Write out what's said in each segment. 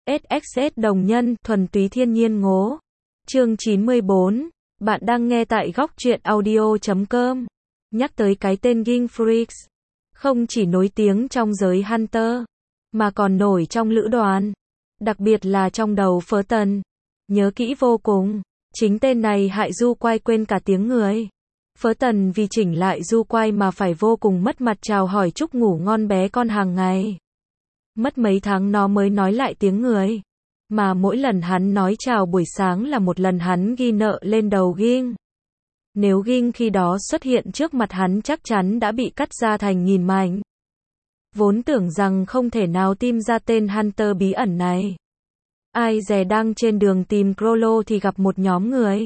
SXS đồng nhân, thuần túy thiên nhiên ngố. Chương 94. Bạn đang nghe tại góc truyện audio.com. Nhắc tới cái tên Ging Freaks, không chỉ nổi tiếng trong giới Hunter, mà còn nổi trong lữ đoàn. Đặc biệt là trong đầu Phaeton. Nhớ kỹ vô cùng. Chính tên này hại Du Quay quên cả tiếng người. Phaeton vì chỉnh lại Du Quay mà phải vô cùng mất mặt chào hỏi chúc ngủ ngon bé con hàng ngày. Mất mấy tháng nó mới nói lại tiếng người. Mà mỗi lần hắn nói chào buổi sáng là một lần hắn ghi nợ lên đầu Ging. Nếu Ging khi đó xuất hiện trước mặt hắn chắc chắn đã bị cắt ra thành nghìn mảnh. Vốn tưởng rằng không thể nào tìm ra tên Hunter bí ẩn này. Ai dè đang trên đường tìm Crollo thì gặp một nhóm người.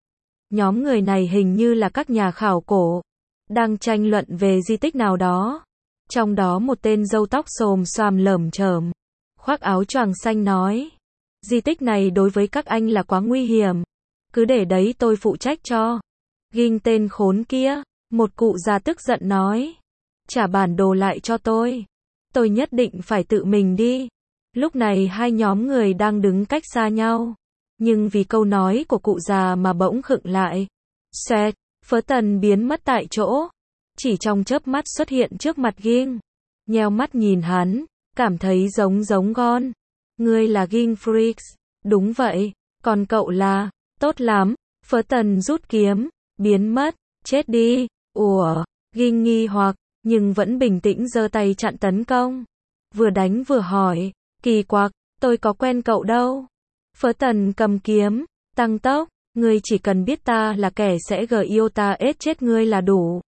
Nhóm người này hình như là các nhà khảo cổ, đang tranh luận về di tích nào đó. Trong đó một tên râu tóc xồm xoàm lởm chởm, khoác áo choàng xanh nói: di tích này đối với các anh là quá nguy hiểm. Cứ để đấy tôi phụ trách cho. Ging tên khốn kia, một cụ già tức giận nói: trả bản đồ lại cho tôi. Tôi nhất định phải tự mình đi. Lúc này hai nhóm người đang đứng cách xa nhau. Nhưng vì câu nói của cụ già mà bỗng khựng lại. Xoẹt, Phaeton biến mất tại chỗ. Chỉ trong chớp mắt xuất hiện trước mặt Ging. Nheo mắt nhìn hắn, cảm thấy giống Gon. Ngươi là Ging Freaks. Đúng vậy, còn cậu là... Tốt lắm. Phaeton rút kiếm, biến mất. Chết đi. Ủa, Ging nghi hoặc, nhưng vẫn bình tĩnh giơ tay chặn tấn công. Vừa đánh vừa hỏi, kỳ quặc, tôi có quen cậu đâu. Phaeton cầm kiếm, tăng tốc, ngươi chỉ cần biết ta là kẻ sẽ yêu ta ết chết ngươi là đủ.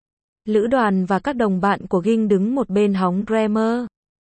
Lữ đoàn và các đồng bạn của Ging đứng một bên hóng Dreamer.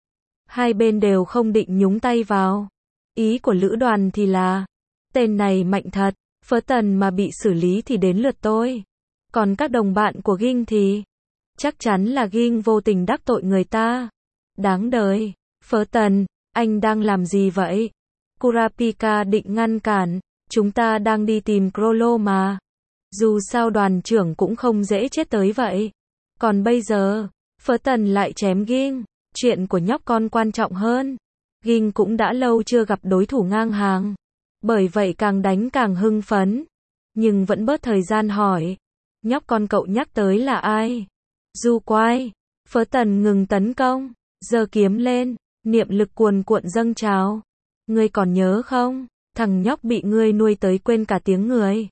Hai bên đều không định nhúng tay vào. Ý của lữ đoàn thì là, tên này mạnh thật, Phaeton mà bị xử lý thì đến lượt tôi. Còn các đồng bạn của Ging thì, chắc chắn là Ging vô tình đắc tội người ta. Đáng đời. Phaeton, anh đang làm gì vậy? Kurapika định ngăn cản, chúng ta đang đi tìm Crollo mà. Dù sao đoàn trưởng cũng không dễ chết tới vậy. Còn bây giờ, Phaeton lại chém Ging. Chuyện của nhóc con quan trọng hơn. Ging cũng đã lâu chưa gặp đối thủ ngang hàng. Bởi vậy càng đánh càng hưng phấn. Nhưng vẫn bớt thời gian hỏi. Nhóc con cậu nhắc tới là ai? Du Quay. Phaeton ngừng tấn công, giơ kiếm lên, niệm lực cuồn cuộn dâng trào. Ngươi còn nhớ không? Thằng nhóc bị ngươi nuôi tới quên cả tiếng người.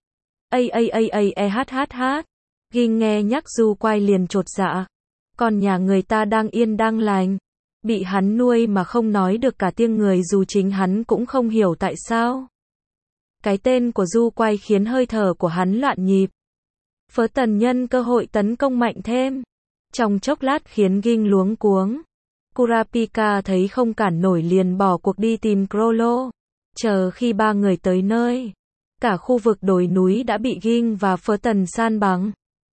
Ging nghe nhắc Du Quay liền chột dạ. Còn nhà người ta đang yên đang lành, bị hắn nuôi mà không nói được cả tiếng người dù chính hắn cũng không hiểu tại sao. Cái tên của Du Quay khiến hơi thở của hắn loạn nhịp. Phaeton nhân cơ hội tấn công mạnh thêm. Trong chốc lát khiến Ging luống cuống. Kurapika thấy không cản nổi liền bỏ cuộc đi tìm Crollo. Chờ khi ba người tới nơi, cả khu vực đồi núi đã bị Ging và Phaeton san bằng.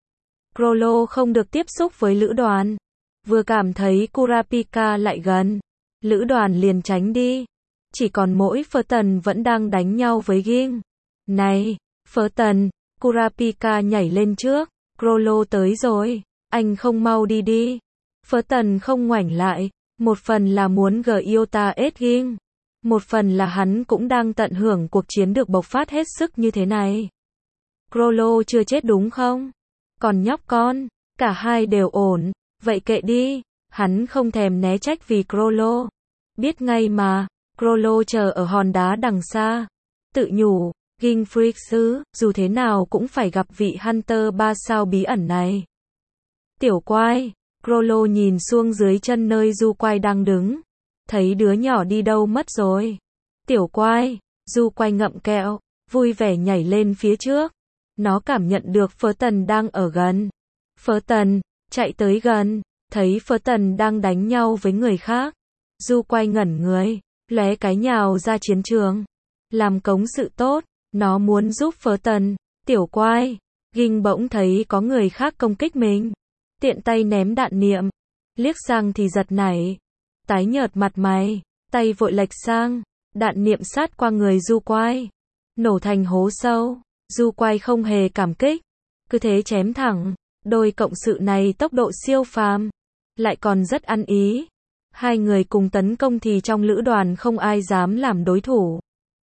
Crollo không được tiếp xúc với lữ đoàn. Vừa cảm thấy Kurapika lại gần, lữ đoàn liền tránh đi. Chỉ còn mỗi Phaeton vẫn đang đánh nhau với Ging. Này, Phaeton, Kurapika nhảy lên trước. Crollo tới rồi, anh không mau đi đi. Phaeton không ngoảnh lại, một phần là muốn yêu ta ết Ging. Một phần là hắn cũng đang tận hưởng cuộc chiến được bộc phát hết sức như thế này. Crollo chưa chết đúng không? Còn nhóc con, cả hai đều ổn, vậy kệ đi. Hắn không thèm né trách vì Crollo. Biết ngay mà, Crollo chờ ở hòn đá đằng xa. Tự nhủ, Ging Freaks dù thế nào cũng phải gặp vị Hunter 3 sao bí ẩn này. Tiểu Quay, Crollo nhìn xuống dưới chân nơi Du Quay đang đứng. Thấy đứa nhỏ đi đâu mất rồi. Tiểu Quay, Du Quay ngậm kẹo, vui vẻ nhảy lên phía trước. Nó cảm nhận được Phaeton đang ở gần. Phaeton, chạy tới gần, thấy Phaeton đang đánh nhau với người khác. Du Quay ngẩn người, lóe cái nhào ra chiến trường. Làm cống sự tốt, nó muốn giúp Phaeton. Tiểu Quay, Ging bỗng thấy có người khác công kích mình. Tiện tay ném đạn niệm. Liếc sang thì giật nảy. Tái nhợt mặt mày, tay vội lệch sang. Đạn niệm sát qua người Du Quay. Nổ thành hố sâu. Du Quay không hề cảm kích. Cứ thế chém thẳng. Đôi cộng sự này tốc độ siêu phàm. Lại còn rất ăn ý. Hai người cùng tấn công thì trong lữ đoàn không ai dám làm đối thủ.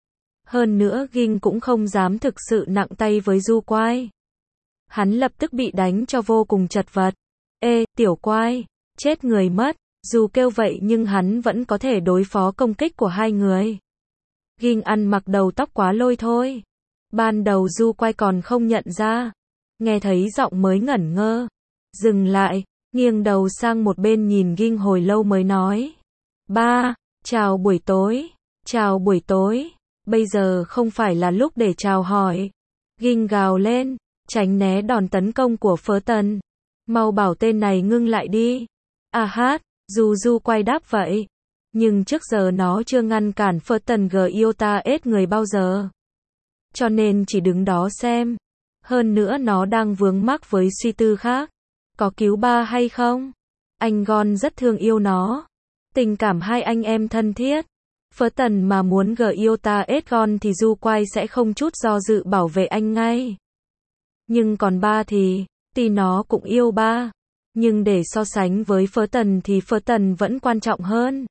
Hơn nữa Ging cũng không dám thực sự nặng tay với Du Quai. Hắn lập tức bị đánh cho vô cùng chật vật. Ê, tiểu Quai, chết người mất. Dù kêu vậy nhưng hắn vẫn có thể đối phó công kích của hai người. Ging ăn mặc đầu tóc quá lôi thôi. Ban đầu Du Quai còn không nhận ra. Nghe thấy giọng mới ngẩn ngơ. Dừng lại, nghiêng đầu sang một bên nhìn Ging hồi lâu mới nói. Ba, chào buổi tối. Chào buổi tối. Bây giờ không phải là lúc để chào hỏi. Ging gào lên, tránh né đòn tấn công của Phớ Tần. Mau bảo tên này ngưng lại đi. À hát, Du Quai đáp vậy. Nhưng trước giờ nó chưa ngăn cản Phớ Tần Giota ết người bao giờ. Cho nên chỉ đứng đó xem. Hơn nữa nó đang vướng mắc với suy tư khác. Có cứu ba hay không? Anh Gon rất thương yêu nó. Tình cảm hai anh em thân thiết. Phớ Tần mà muốn Giota ết Gon thì Du Quai sẽ không chút do dự bảo vệ anh ngay. Nhưng còn ba thì nó cũng yêu ba. Nhưng để so sánh với Phớ Tần thì Phớ Tần vẫn quan trọng hơn.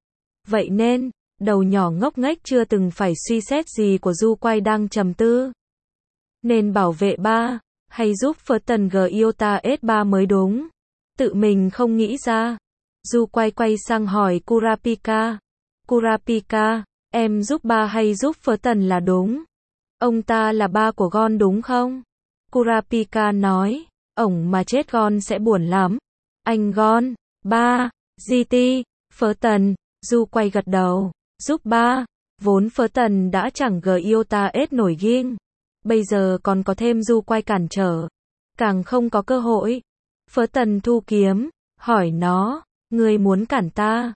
Vậy nên, đầu nhỏ ngốc nghếch chưa từng phải suy xét gì của Du Quai đang trầm tư. Nên bảo vệ ba, hay giúp Phớ Tần Giota ết ba mới đúng. Tự mình không nghĩ ra. Du Quai quay sang hỏi Kurapika. Kurapika, em giúp ba hay giúp Phớ Tần là đúng? Ông ta là ba của Gon đúng không? Kurapika nói, ổng mà chết Gon sẽ buồn lắm. Anh Gon, ba, GT, Phớ Tần. Du Quai gật đầu, giúp ba. Vốn Phớ Tần đã chẳng Giota ết nổi Ging. Bây giờ còn có thêm Du Quai cản trở. Càng không có cơ hội. Phớ Tần thu kiếm, hỏi nó, ngươi muốn cản ta?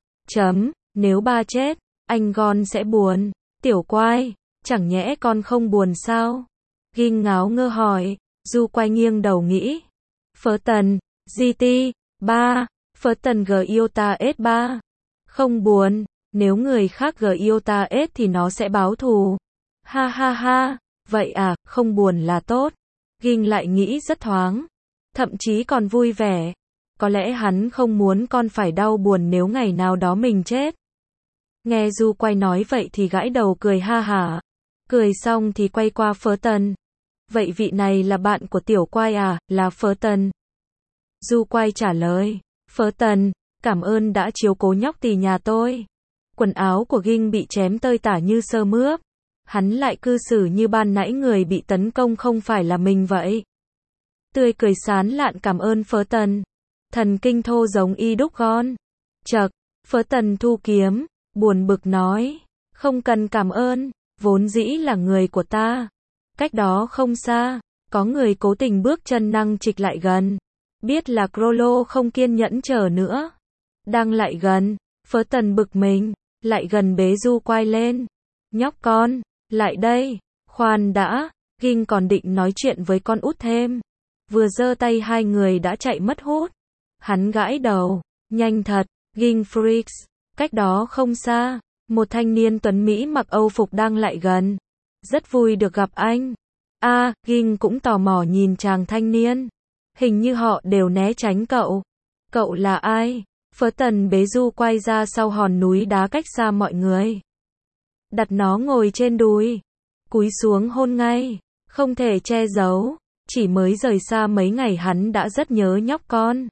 Nếu ba chết, anh Gon sẽ buồn. Tiểu Quai, chẳng nhẽ con không buồn sao? Ging ngáo ngơ hỏi. Du Quai nghiêng đầu nghĩ. Phớ Tần, GT, ba, Phớ Tần Giota ết ba. Không buồn, nếu người khác Giota ết thì nó sẽ báo thù. Ha ha ha, vậy à, không buồn là tốt. Ging lại nghĩ rất thoáng. Thậm chí còn vui vẻ. Có lẽ hắn không muốn con phải đau buồn nếu ngày nào đó mình chết. Nghe Du Quai nói vậy thì gãi đầu cười ha hả. Cười xong thì quay qua Phớ Tần. Vậy vị này là bạn của tiểu Quai à, là Phớ Tần. Du Quai trả lời. Phớ Tần, cảm ơn đã chiếu cố nhóc tỳ nhà tôi. Quần áo của Ging bị chém tơi tả như sơ mướp. Hắn lại cư xử như ban nãy người bị tấn công không phải là mình vậy. Tươi cười sán lạn cảm ơn Phớ Tần. Thần kinh thô giống y đúc Gon. Chậc, Phớ Tần thu kiếm, buồn bực nói. Không cần cảm ơn, vốn dĩ là người của ta. Cách đó không xa, có người cố tình bước chân năng trịch lại gần. Biết là Crollo không kiên nhẫn chờ nữa. Đang lại gần, Phớ Tần bực mình, lại gần bế Du Quai lên. Nhóc con, lại đây, khoan đã, Ging còn định nói chuyện với con út thêm. Vừa giơ tay hai người đã chạy mất hút. Hắn gãi đầu, nhanh thật, Ging freaks, cách đó không xa, một thanh niên tuấn Mỹ mặc Âu phục đang lại gần. Rất vui được gặp anh. Ging cũng tò mò nhìn chàng thanh niên. Hình như họ đều né tránh cậu. Cậu là ai? Phớ Tần bế Du Quai ra sau hòn núi đá cách xa mọi người. Đặt nó ngồi trên đùi. Cúi xuống hôn ngay. Không thể che giấu. Chỉ mới rời xa mấy ngày hắn đã rất nhớ nhóc con.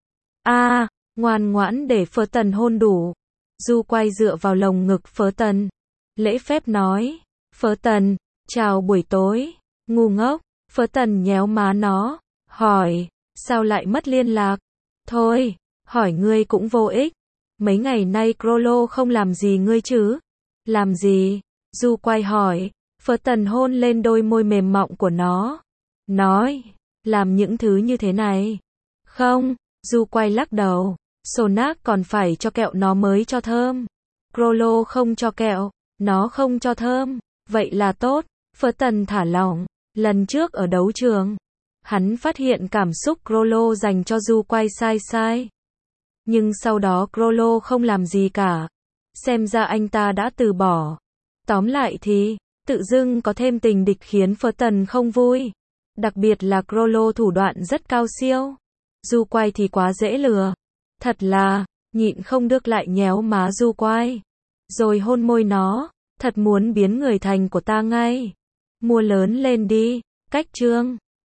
Ngoan ngoãn để Phớ Tần hôn đủ. Du Quai dựa vào lồng ngực Phớ Tần. Lễ phép nói. Phớ Tần, chào buổi tối. Ngu ngốc. Phớ Tần nhéo má nó. Hỏi, sao lại mất liên lạc? Thôi, hỏi ngươi cũng vô ích. Mấy ngày nay Crollo không làm gì ngươi chứ? Làm gì? Du Quai hỏi. Phớ Tần hôn lên đôi môi mềm mọng của nó. Nói, làm những thứ như thế này. Không, Du Quai lắc đầu. Sonak còn phải cho kẹo nó mới cho thơm. Crollo không cho kẹo, nó không cho thơm. Vậy là tốt. Phớ Tần thả lỏng. Lần trước ở đấu trường, hắn phát hiện cảm xúc Crollo dành cho Du Quai sai. Nhưng sau đó Crollo không làm gì cả. Xem ra anh ta đã từ bỏ. Tóm lại thì, tự dưng có thêm tình địch khiến Phớ Tần không vui. Đặc biệt là Crollo thủ đoạn rất cao siêu. Du Quai thì quá dễ lừa. Thật là, nhịn không được lại nhéo má Du Quai, rồi hôn môi nó, thật muốn biến người thành của ta ngay. Mua lớn lên đi, cách chương.